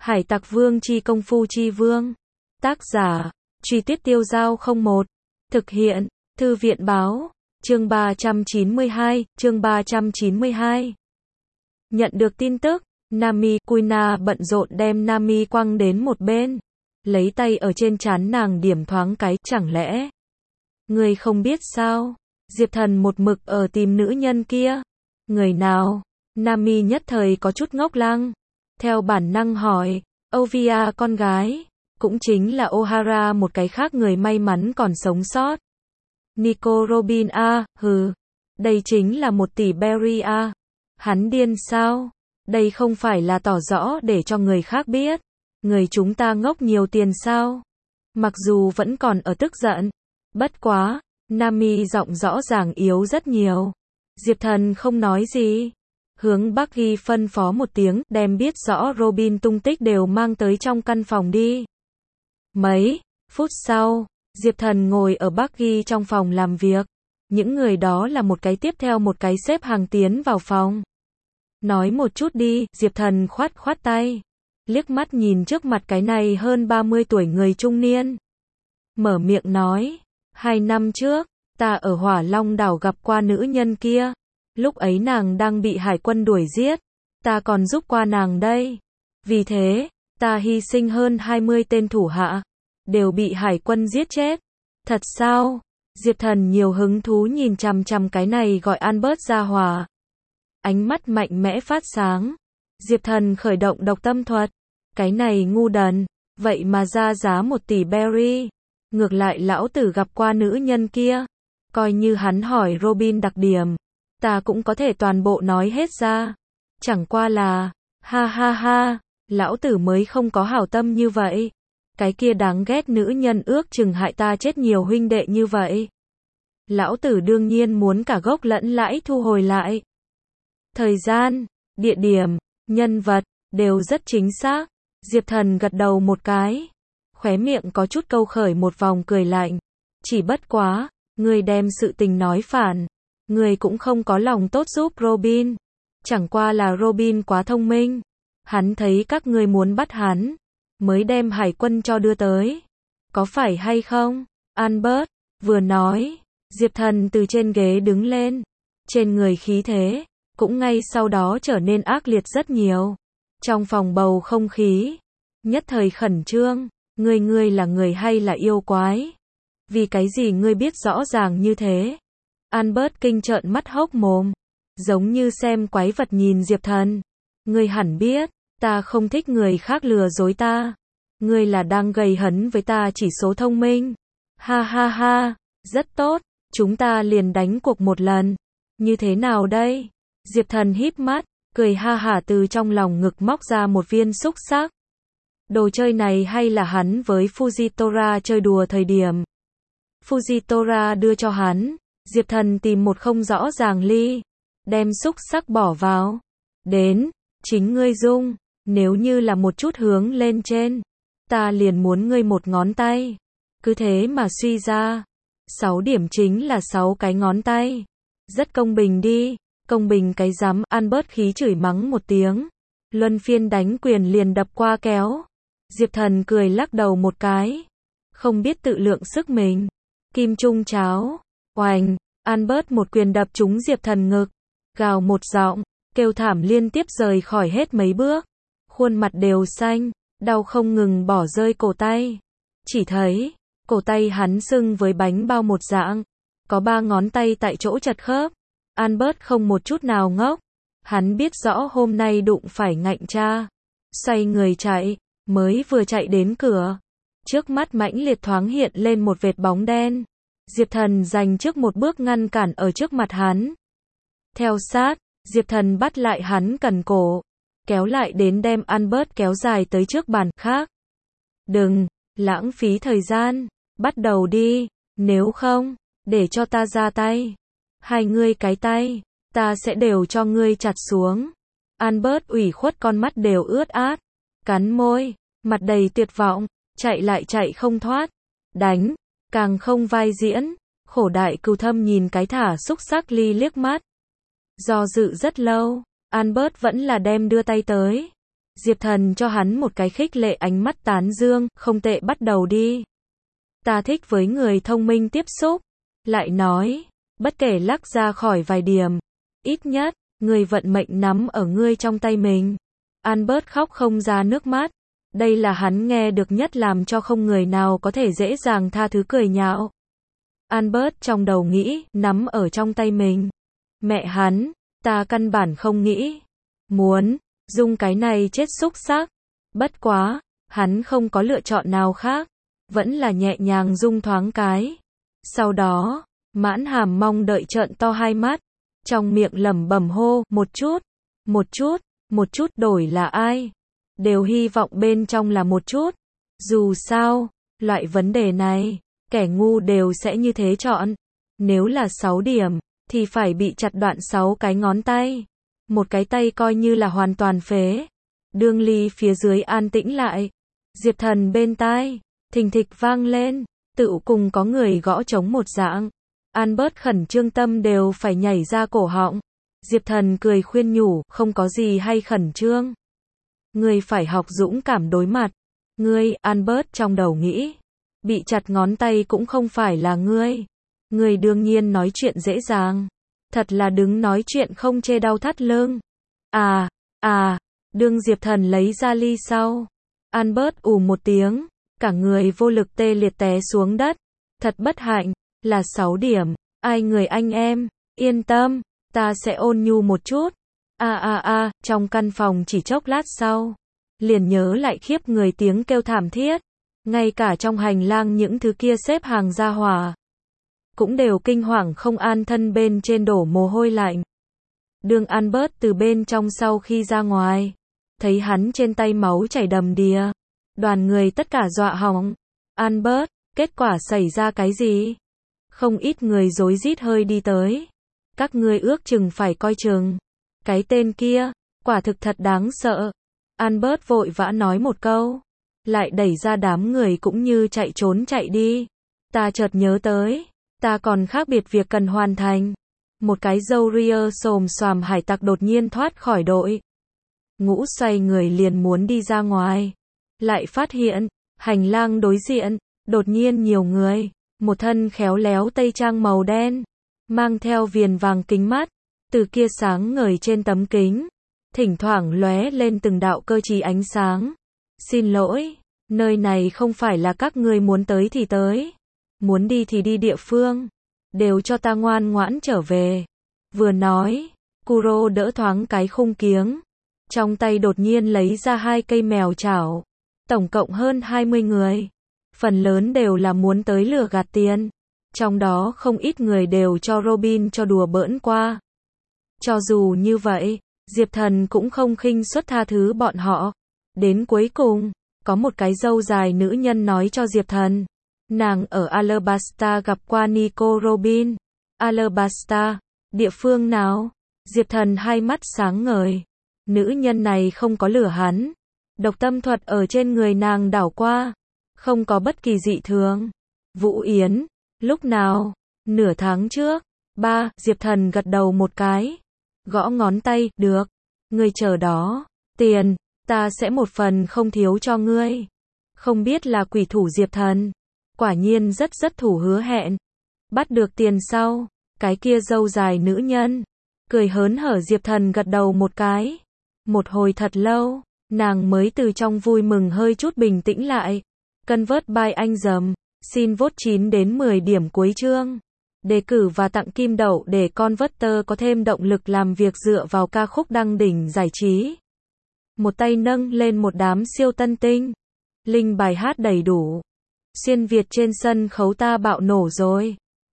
Hải Tặc Vương chi công phu chi vương. Tác giả, Truy Tuyết Tiêu Dao 01. Thực hiện, Thư viện báo, chương 392. Nhận được tin tức, Nami, Kuina bận rộn đem Nami quăng đến một bên. Lấy tay ở trên trán nàng điểm thoáng cái, chẳng lẽ người không biết sao? Diệp Thần một mực ở tìm nữ nhân kia. Người nào? Nami nhất thời có chút ngốc lăng. Theo bản năng hỏi, Ovia con gái, cũng chính là O'Hara một cái khác người may mắn còn sống sót. Nico Robin hừ, đây chính là 1 tỷ berry Hắn điên sao? Đây không phải là tỏ rõ để cho người khác biết. Người chúng ta ngốc nhiều tiền sao? Mặc dù vẫn còn ở tức giận. Bất quá, Nami giọng rõ ràng yếu rất nhiều. Diệp Thần không nói gì. Hướng Bucky phân phó một tiếng, đem biết rõ Robin tung tích đều mang tới trong căn phòng đi. Mấy phút sau, Diệp Thần ngồi ở Bucky trong phòng làm việc. Những người đó là một cái tiếp theo một cái xếp hàng tiến vào phòng. Nói một chút đi, Diệp Thần khoát tay. Liếc mắt nhìn trước mặt cái này hơn 30 tuổi người trung niên. Mở miệng nói, 2 năm trước, ta ở Hỏa Long đảo gặp qua nữ nhân kia. Lúc ấy nàng đang bị hải quân đuổi giết. Ta còn giúp qua nàng đây. Vì thế, ta hy sinh hơn 20 tên thủ hạ. Đều bị hải quân giết chết. Thật sao? Diệp Thần nhiều hứng thú nhìn chằm chằm cái này gọi Albert ra hỏa. Ánh mắt mạnh mẽ phát sáng. Diệp Thần khởi động độc tâm thuật. Cái này ngu đần. Vậy mà ra giá 1 tỷ berry. Ngược lại lão tử gặp qua nữ nhân kia. Coi như hắn hỏi Robin đặc điểm. Ta cũng có thể toàn bộ nói hết ra. Chẳng qua là, ha, lão tử mới không có hảo tâm như vậy. Cái kia đáng ghét nữ nhân ước chừng hại ta chết nhiều huynh đệ như vậy. Lão tử đương nhiên muốn cả gốc lẫn lãi thu hồi lại. Thời gian, địa điểm, nhân vật, đều rất chính xác. Diệp Thần gật đầu một cái. Khóe miệng có chút câu khởi một vòng cười lạnh. Chỉ bất quá, người đem sự tình nói phản. Người cũng không có lòng tốt giúp Robin. Chẳng qua là Robin quá thông minh. Hắn thấy các ngươi muốn bắt hắn. Mới đem hải quân cho đưa tới. Có phải hay không? Albert vừa nói. Diệp Thần từ trên ghế đứng lên. Trên người khí thế. Cũng ngay sau đó trở nên ác liệt rất nhiều. Trong phòng bầu không khí. Nhất thời khẩn trương. Ngươi là người hay là yêu quái? Vì cái gì ngươi biết rõ ràng như thế? Albert kinh trợn mắt hốc mồm. Giống như xem quái vật nhìn Diệp Thần. Ngươi hẳn biết, ta không thích người khác lừa dối ta. Ngươi là đang gây hấn với ta chỉ số thông minh. Ha, rất tốt, chúng ta liền đánh cuộc một lần. Như thế nào đây? Diệp Thần híp mắt, cười ha hả từ trong lòng ngực móc ra một viên xúc xắc. Đồ chơi này hay là hắn với Fujitora chơi đùa thời điểm. Fujitora đưa cho hắn. Diệp Thần tìm một không rõ ràng ly. Đem xúc xắc bỏ vào. Đến, chính ngươi dung. Nếu như là một chút hướng lên trên. Ta liền muốn ngươi một ngón tay. Cứ thế mà suy ra. 6 điểm chính là 6 cái ngón tay. Rất công bình đi. Công bình cái rắm. Albert khí chửi mắng một tiếng. Luân phiên đánh quyền liền đập qua kéo. Diệp Thần cười lắc đầu một cái. Không biết tự lượng sức mình. Kim Trung cháo. Oành, Albert một quyền đập trúng Diệp Thần ngực. Gào một giọng, kêu thảm liên tiếp rời khỏi hết mấy bước. Khuôn mặt đều xanh, đau không ngừng bỏ rơi cổ tay. Chỉ thấy, cổ tay hắn sưng với bánh bao một dạng. Có 3 ngón tay tại chỗ chật khớp. Albert không một chút nào ngốc. Hắn biết rõ hôm nay đụng phải ngạnh cha. Xoay người chạy, mới vừa chạy đến cửa. Trước mắt mãnh liệt thoáng hiện lên một vệt bóng đen. Diệp Thần giành trước một bước ngăn cản ở trước mặt hắn. Theo sát, Diệp Thần bắt lại hắn cần cổ. Kéo lại đến đem Albert kéo dài tới trước bàn khác. Đừng, lãng phí thời gian. Bắt đầu đi. Nếu không, để cho ta ra tay. Hai ngươi cái tay, ta sẽ đều cho ngươi chặt xuống. Albert ủy khuất con mắt đều ướt át. Cắn môi, mặt đầy tuyệt vọng. Chạy lại chạy không thoát. Đánh. Càng không vai diễn. Khổ đại cừu thâm nhìn cái thả xúc xắc ly liếc mắt. Do dự rất lâu, Albert vẫn là đem đưa tay tới. Diệp Thần cho hắn một cái khích lệ ánh mắt tán dương, không tệ, bắt đầu đi. Ta thích với người thông minh tiếp xúc. Lại nói, bất kể lắc ra khỏi vài điểm, ít nhất, người vận mệnh nắm ở ngươi trong tay mình. Albert khóc không ra nước mắt. Đây là hắn nghe được nhất, làm cho không người nào có thể dễ dàng tha thứ, cười nhạo. Albert trong đầu nghĩ, nắm ở trong tay mình. Mẹ hắn, ta căn bản không nghĩ. Muốn, dùng cái này chết xúc xắc. Bất quá, hắn không có lựa chọn nào khác. Vẫn là nhẹ nhàng rung thoáng cái. Sau đó, mãn hàm mong đợi trợn to hai mắt. Trong miệng lẩm bẩm hô, một chút, một chút, một chút đổi là ai? Đều hy vọng bên trong là một chút. Dù sao, loại vấn đề này, kẻ ngu đều sẽ như thế chọn. Nếu là 6 điểm, thì phải bị chặt đoạn 6 cái ngón tay. Một cái tay coi như là hoàn toàn phế. Đương Ly phía dưới an tĩnh lại. Diệp Thần bên tai, thình thịch vang lên, tựu cùng có người gõ trống một dạng. Albert khẩn trương tâm đều phải nhảy ra cổ họng. Diệp Thần cười khuyên nhủ, không có gì hay khẩn trương. Ngươi phải học dũng cảm đối mặt. Ngươi, Albert trong đầu nghĩ, bị chặt ngón tay cũng không phải là ngươi. Ngươi đương nhiên nói chuyện dễ dàng. Thật là đứng nói chuyện không chê đau thắt lưng. Đương Diệp Thần lấy ra ly sau. Albert ù một tiếng, cả người vô lực tê liệt té xuống đất. Thật bất hạnh, là 6 điểm. Ai người anh em, yên tâm, ta sẽ ôn nhu một chút. Trong căn phòng chỉ chốc lát sau, liền nhớ lại khiếp người tiếng kêu thảm thiết. Ngay cả trong hành lang những thứ kia xếp hàng ra hỏa, cũng đều kinh hoàng không an, thân bên trên đổ mồ hôi lạnh. Đường Albert từ bên trong sau khi ra ngoài, thấy hắn trên tay máu chảy đầm đìa. Đoàn người tất cả dọa hỏng. Albert, kết quả xảy ra cái gì? Không ít người rối rít hơi đi tới. Các ngươi ước chừng phải coi chừng. Cái tên kia, quả thực thật đáng sợ. Albert vội vã nói một câu, lại đẩy ra đám người cũng như chạy trốn chạy đi. Ta chợt nhớ tới, ta còn khác biệt việc cần hoàn thành. Một cái râu ria xồm xoàm hải tặc đột nhiên thoát khỏi đội ngũ, xoay người liền muốn đi ra ngoài. Lại phát hiện, hành lang đối diện, đột nhiên nhiều người. Một thân khéo léo tây trang màu đen, mang theo viền vàng kính mắt, từ kia sáng ngời trên tấm kính, thỉnh thoảng lóe lên từng đạo cơ trí ánh sáng. Xin lỗi, nơi này không phải là các ngươi muốn tới thì tới, muốn đi thì đi địa phương, đều cho ta ngoan ngoãn trở về. Vừa nói, Kuro đỡ thoáng cái khung kiếng, trong tay đột nhiên lấy ra 2 cây mèo chảo, tổng cộng hơn 20 người. Phần lớn đều là muốn tới lừa gạt tiền. Trong đó không ít người đều cho Robin cho đùa bỡn qua. Cho dù như vậy, Diệp Thần cũng không khinh suất tha thứ bọn họ. Đến cuối cùng, có một cái râu dài nữ nhân nói cho Diệp Thần, nàng ở Alabasta gặp qua Nico Robin. Alabasta, địa phương nào? Diệp Thần hai mắt sáng ngời. Nữ nhân này không có lừa hắn. Độc tâm thuật ở trên người nàng đảo qua, không có bất kỳ dị thường. Vũ Yến, lúc nào? Nửa tháng trước. Diệp Thần gật đầu một cái, gõ ngón tay, được. Ngươi chờ đó. Tiền, ta sẽ một phần không thiếu cho ngươi. Không biết là quỷ thủ Diệp Thần. Quả nhiên rất thủ hứa hẹn. Bắt được tiền sau, cái kia râu dài nữ nhân cười hớn hở. Diệp Thần gật đầu một cái. Một hồi thật lâu, nàng mới từ trong vui mừng hơi chút bình tĩnh lại. Convert by anh dầm, xin vote 9 đến 10 điểm cuối chương. Đề cử và tặng kim đậu để Converter có thêm động lực làm việc dựa vào ca khúc đăng đỉnh giải trí. Một tay nâng lên một đám siêu tân tinh. Link bài hát đầy đủ. Xuyên Việt trên sân khấu ta bạo nổ rồi.